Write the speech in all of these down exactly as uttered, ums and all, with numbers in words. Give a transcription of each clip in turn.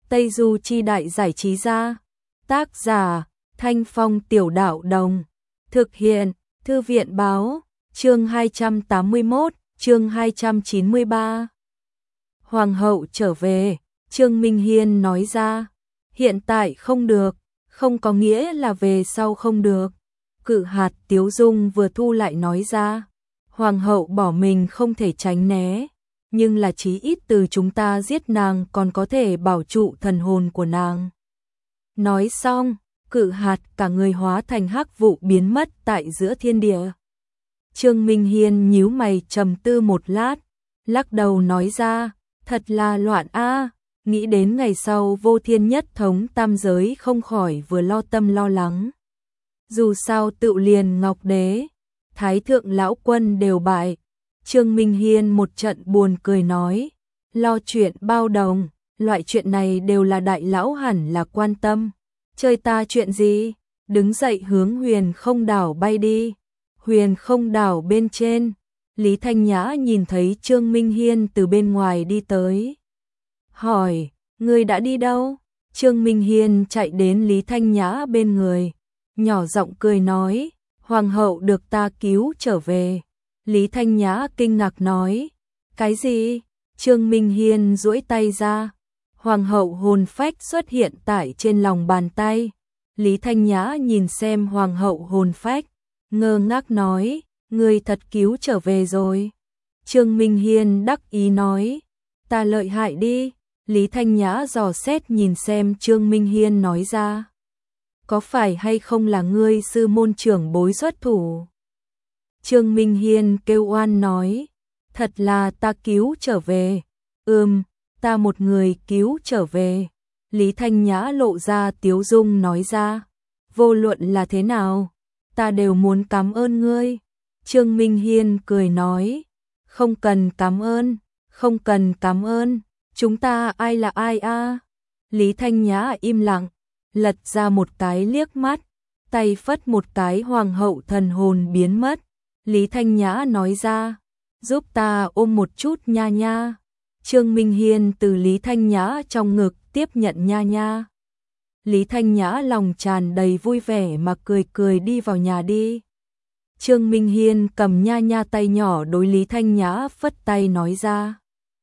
Tây Du Chi Đại Giải Trí Gia. Tác giả Thanh Phong Tiểu Đạo Đồng. Thực hiện Thư viện Báo. Chương hai trăm tám mươi mốt, chương hai trăm chín mươi ba. Hoàng hậu trở về, Trương Minh Hiên nói ra. Hiện tại không được, không có nghĩa là về sau không được. Cự hạt Tiếu Dung vừa thu lại nói ra. Hoàng hậu bỏ mình không thể tránh né, nhưng là chí ít từ chúng ta giết nàng còn có thể bảo trụ thần hồn của nàng. Nói xong, cự hạt cả người hóa thành hắc vụ biến mất tại giữa thiên địa. Trương Minh Hiên nhíu mày trầm tư một lát, lắc đầu nói ra, thật là loạn a, nghĩ đến ngày sau vô thiên nhất thống tam giới không khỏi vừa lo tâm lo lắng. Dù sao tự liền Ngọc Đế, Thái Thượng Lão Quân đều bại. Trương Minh Hiên một trận buồn cười nói, lo chuyện bao đồng, loại chuyện này đều là đại lão hẳn là quan tâm. Chơi ta chuyện gì? Đứng dậy hướng Huyền Không Đảo bay đi. Huyền Không Đảo bên trên, Lý Thanh Nhã nhìn thấy Trương Minh Hiên từ bên ngoài đi tới. Hỏi, người đã đi đâu? Trương Minh Hiên chạy đến Lý Thanh Nhã bên người, nhỏ giọng cười nói, Hoàng hậu được ta cứu trở về. Lý Thanh Nhã kinh ngạc nói, cái gì? Trương Minh Hiên duỗi tay ra, Hoàng hậu hồn phách xuất hiện tại trên lòng bàn tay. Lý Thanh Nhã nhìn xem Hoàng hậu hồn phách, ngơ ngác nói, ngươi thật cứu trở về rồi. Trương Minh Hiên đắc ý nói, ta lợi hại đi. Lý Thanh Nhã dò xét nhìn xem Trương Minh Hiên nói ra, có phải hay không là ngươi sư môn trưởng bối xuất thủ? Trương Minh Hiên kêu oan nói, thật là ta cứu trở về. Ừm, ta một người cứu trở về. Lý Thanh Nhã lộ ra tiếu dung nói ra, vô luận là thế nào, ta đều muốn cảm ơn ngươi. Trương Minh Hiên cười nói, không cần cảm ơn, không cần cảm ơn, chúng ta ai là ai a? Lý Thanh Nhã im lặng, lật ra một cái liếc mắt, tay phất một cái hoàng hậu thần hồn biến mất. Lý Thanh Nhã nói ra, giúp ta ôm một chút nha nha. Trương Minh Hiên từ Lý Thanh Nhã trong ngực tiếp nhận nha nha. Lý Thanh Nhã lòng tràn đầy vui vẻ mà cười cười đi vào nhà đi. Trương Minh Hiên cầm nha nha tay nhỏ đối Lý Thanh Nhã phất tay nói ra,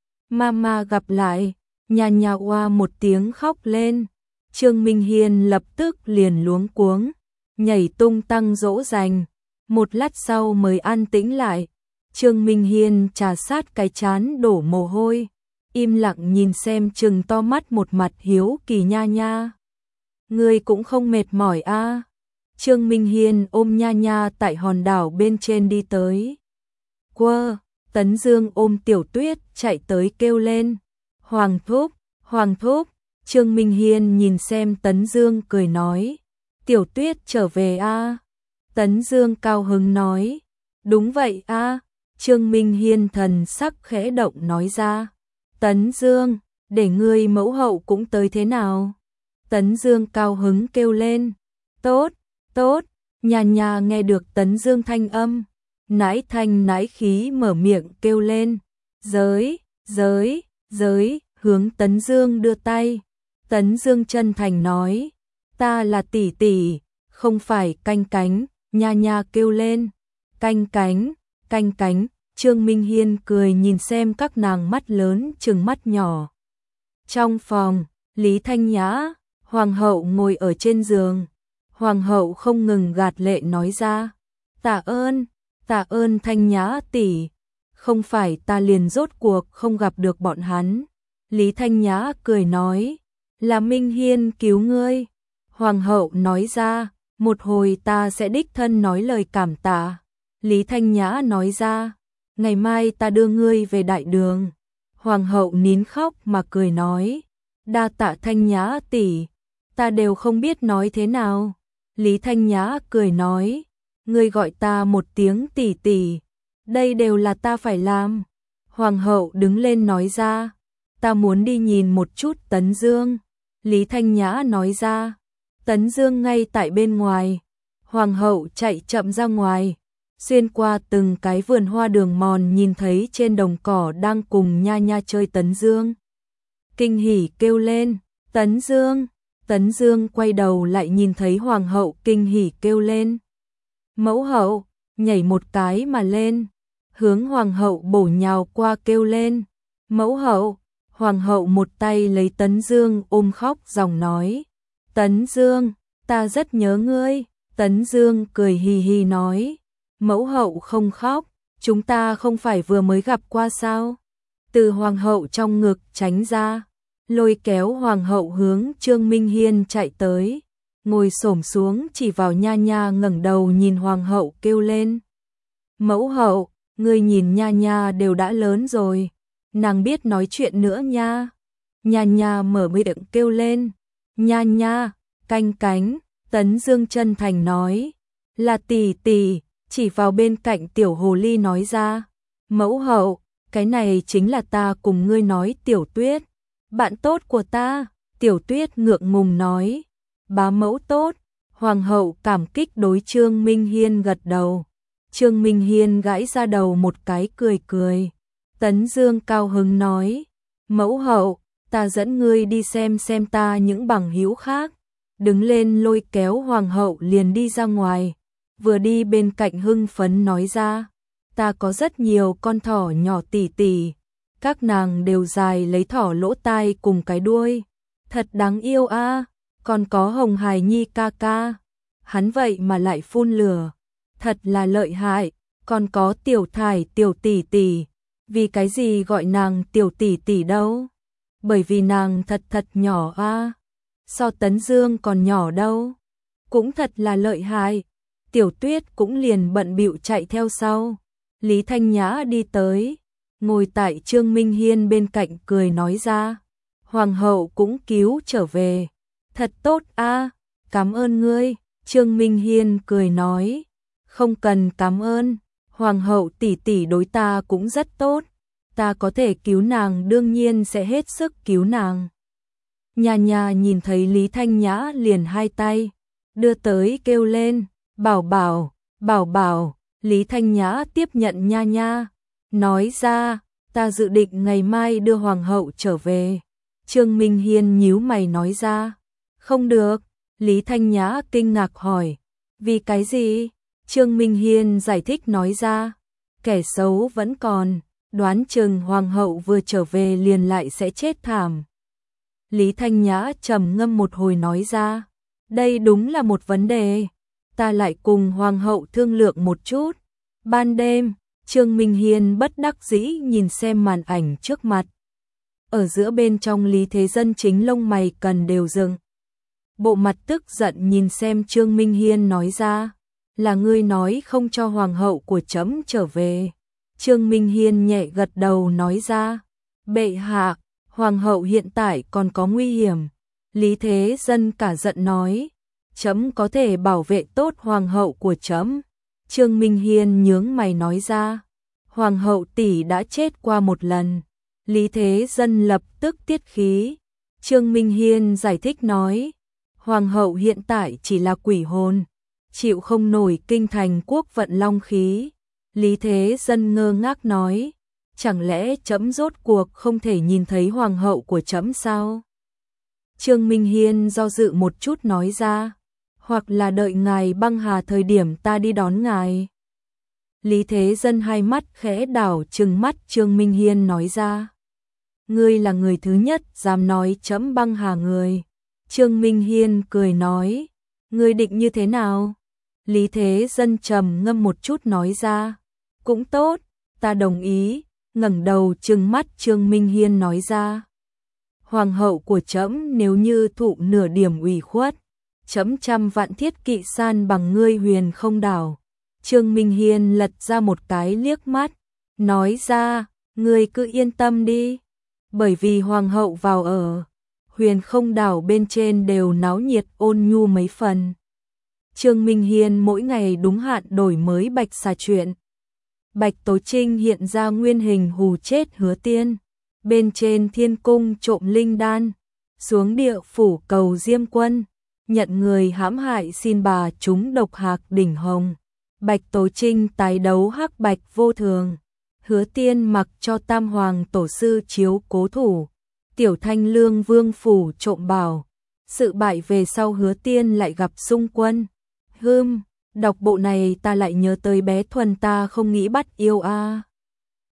Mama gặp lại. Nha nha oa một tiếng khóc lên. Trương Minh Hiên lập tức liền luống cuống, nhảy tung tăng dỗ dành. Một lát sau mới an tĩnh lại. Trương Minh Hiên trà sát cái trán đổ mồ hôi, im lặng nhìn xem trừng to mắt một mặt hiếu kỳ nha nha. Ngươi cũng không mệt mỏi a? À? Trương Minh Hiên ôm nha nha tại hòn đảo bên trên đi tới. Quơ, Tấn Dương ôm Tiểu Tuyết chạy tới kêu lên, Hoàng thúc, Hoàng thúc. Trương Minh Hiên nhìn xem Tấn Dương cười nói, Tiểu Tuyết trở về a? À? Tấn Dương cao hứng nói, đúng vậy a. À? Trương Minh Hiên thần sắc khẽ động nói ra, Tấn Dương, để ngươi mẫu hậu cũng tới thế nào? Tấn Dương cao hứng kêu lên, tốt, tốt. Nhà nhà nghe được Tấn Dương thanh âm, nãi thanh nãi khí mở miệng kêu lên, giới, giới, giới, hướng Tấn Dương đưa tay. Tấn Dương chân thành nói, ta là tỷ tỷ, không phải canh cánh. Nha nha kêu lên, canh cánh, canh cánh. Trương Minh Hiên cười nhìn xem các nàng mắt lớn trừng mắt nhỏ. Trong phòng, Lý Thanh Nhã, Hoàng hậu ngồi ở trên giường. Hoàng hậu không ngừng gạt lệ nói ra, tạ ơn, tạ ơn Thanh Nhã tỷ, không phải ta liền rốt cuộc không gặp được bọn hắn. Lý Thanh Nhã cười nói, là Minh Hiên cứu ngươi. Hoàng hậu nói ra, một hồi ta sẽ đích thân nói lời cảm tạ. Lý Thanh Nhã nói ra, ngày mai ta đưa ngươi về đại đường. Hoàng hậu nín khóc mà cười nói, đa tạ Thanh Nhã tỷ, ta đều không biết nói thế nào. Lý Thanh Nhã cười nói, ngươi gọi ta một tiếng tỷ tỷ, đây đều là ta phải làm. Hoàng hậu đứng lên nói ra, ta muốn đi nhìn một chút Tấn Dương. Lý Thanh Nhã nói ra, Tấn Dương ngay tại bên ngoài. Hoàng hậu chạy chậm ra ngoài, xuyên qua từng cái vườn hoa đường mòn nhìn thấy trên đồng cỏ đang cùng nha nha chơi Tấn Dương. Kinh hỉ kêu lên, Tấn Dương, Tấn Dương quay đầu lại nhìn thấy hoàng hậu kinh hỉ kêu lên. Mẫu hậu, nhảy một cái mà lên, hướng hoàng hậu bổ nhào qua kêu lên. Mẫu hậu, hoàng hậu một tay lấy Tấn Dương ôm khóc dòng nói. Tấn Dương, ta rất nhớ ngươi. Tấn Dương cười hì hì nói. Mẫu hậu không khóc, chúng ta không phải vừa mới gặp qua sao? Từ hoàng hậu trong ngực tránh ra, lôi kéo hoàng hậu hướng Trương Minh Hiên chạy tới, ngồi xổm xuống chỉ vào Nha Nha ngẩng đầu nhìn hoàng hậu kêu lên. Mẫu hậu, ngươi nhìn Nha Nha đều đã lớn rồi, nàng biết nói chuyện nữa nha. Nha Nha mở miệng kêu lên. Nha Nha, canh cánh, Tấn Dương chân thành nói. Là tỷ tỷ, chỉ vào bên cạnh tiểu hồ ly nói ra. Mẫu hậu, cái này chính là ta cùng ngươi nói Tiểu Tuyết, bạn tốt của ta. Tiểu Tuyết ngượng ngùng nói. Bá mẫu tốt. Hoàng hậu cảm kích đối Trương Minh Hiên gật đầu. Trương Minh Hiên gãi ra đầu một cái cười cười. Tấn Dương cao hứng nói. Mẫu hậu, ta dẫn ngươi đi xem xem ta những bằng hữu khác. Đứng lên lôi kéo hoàng hậu liền đi ra ngoài. Vừa đi bên cạnh hưng phấn nói ra. Ta có rất nhiều con thỏ nhỏ tỉ tỉ, các nàng đều dài lấy thỏ lỗ tai cùng cái đuôi, thật đáng yêu a. À. Còn có Hồng Hải Nhi ca ca, hắn vậy mà lại phun lửa, thật là lợi hại. Còn có Tiểu Thải tiểu tỷ tỷ, vì cái gì gọi nàng tiểu tỷ tỷ đâu? Bởi vì nàng thật thật nhỏ a, à. So Tấn Dương còn nhỏ đâu, cũng thật là lợi hại. Tiểu Tuyết cũng liền bận bịu chạy theo sau. Lý Thanh Nhã đi tới, ngồi tại Trương Minh Hiên bên cạnh cười nói ra. Hoàng hậu cũng cứu trở về. Thật tốt a, à, cảm ơn ngươi. Trương Minh Hiên cười nói. Không cần cảm ơn, hoàng hậu tỷ tỷ đối ta cũng rất tốt. Ta có thể cứu nàng đương nhiên sẽ hết sức cứu nàng. Nha Nha nhìn thấy Lý Thanh Nhã liền hai tay đưa tới kêu lên. Bảo bảo, bảo bảo. Lý Thanh Nhã tiếp nhận Nha Nha, nói ra, ta dự định ngày mai đưa hoàng hậu trở về. Trương Minh Hiên nhíu mày nói ra, không được. Lý Thanh Nhã kinh ngạc hỏi, vì cái gì? Trương Minh Hiên giải thích nói ra, kẻ xấu vẫn còn, đoán chừng hoàng hậu vừa trở về liền lại sẽ chết thảm. Lý Thanh Nhã trầm ngâm một hồi nói ra, đây đúng là một vấn đề. Ta lại cùng hoàng hậu thương lượng một chút. Ban đêm, Trương Minh Hiên bất đắc dĩ nhìn xem màn ảnh trước mặt. Ở giữa bên trong Lý Thế Dân chính lông mày cần đều dựng. Bộ mặt tức giận nhìn xem Trương Minh Hiên nói ra, là ngươi nói không cho hoàng hậu của trẫm trở về. Trương Minh Hiên nhẹ gật đầu nói ra, bệ hạ, hoàng hậu hiện tại còn có nguy hiểm. Lý Thế Dân cả giận nói, trẫm có thể bảo vệ tốt hoàng hậu của trẫm. Trương Minh Hiên nhướng mày nói ra, hoàng hậu tỷ đã chết qua một lần. Lý Thế Dân lập tức tiết khí. Trương Minh Hiên giải thích nói, hoàng hậu hiện tại chỉ là quỷ hồn, chịu không nổi kinh thành quốc vận long khí. Lý Thế Dân ngơ ngác nói, chẳng lẽ trẫm rốt cuộc không thể nhìn thấy hoàng hậu của trẫm sao? Trương Minh Hiên do dự một chút nói ra, hoặc là đợi ngài băng hà thời điểm ta đi đón ngài. Lý Thế Dân hai mắt khẽ đảo trừng mắt Trương Minh Hiên nói ra, ngươi là người thứ nhất dám nói trẫm băng hà người. Trương Minh Hiên cười nói, ngươi định như thế nào? Lý Thế Dân trầm ngâm một chút nói ra, cũng tốt, ta đồng ý. Ngẩng đầu trừng mắt Trương Minh Hiên nói ra, hoàng hậu của trẫm nếu như thụ nửa điểm ủy khuất, trẫm trăm vạn thiết kỵ san bằng ngươi Huyền Không Đảo. Trương Minh Hiên lật ra một cái liếc mắt, nói ra, ngươi cứ yên tâm đi, bởi vì hoàng hậu vào ở Huyền Không Đảo bên trên đều náo nhiệt ôn nhu mấy phần. Trương Minh Hiên mỗi ngày đúng hạn đổi mới bạch xà chuyện. Bạch Tố Trinh hiện ra nguyên hình hù chết Hứa Tiên, bên trên thiên cung trộm linh đan, xuống địa phủ cầu Diêm Quân, nhận người hãm hại xin bà trúng độc hạc đỉnh hồng. Bạch Tố Trinh tái đấu hắc bạch vô thường, Hứa Tiên mặc cho Tam Hoàng Tổ sư chiếu cố thủ, Tiểu Thanh Lương vương phủ trộm bảo, sự bại về sau Hứa Tiên lại gặp xung quân. Hưm, đọc bộ này ta lại nhớ tới bé Thuần ta không nghĩ bắt yêu a.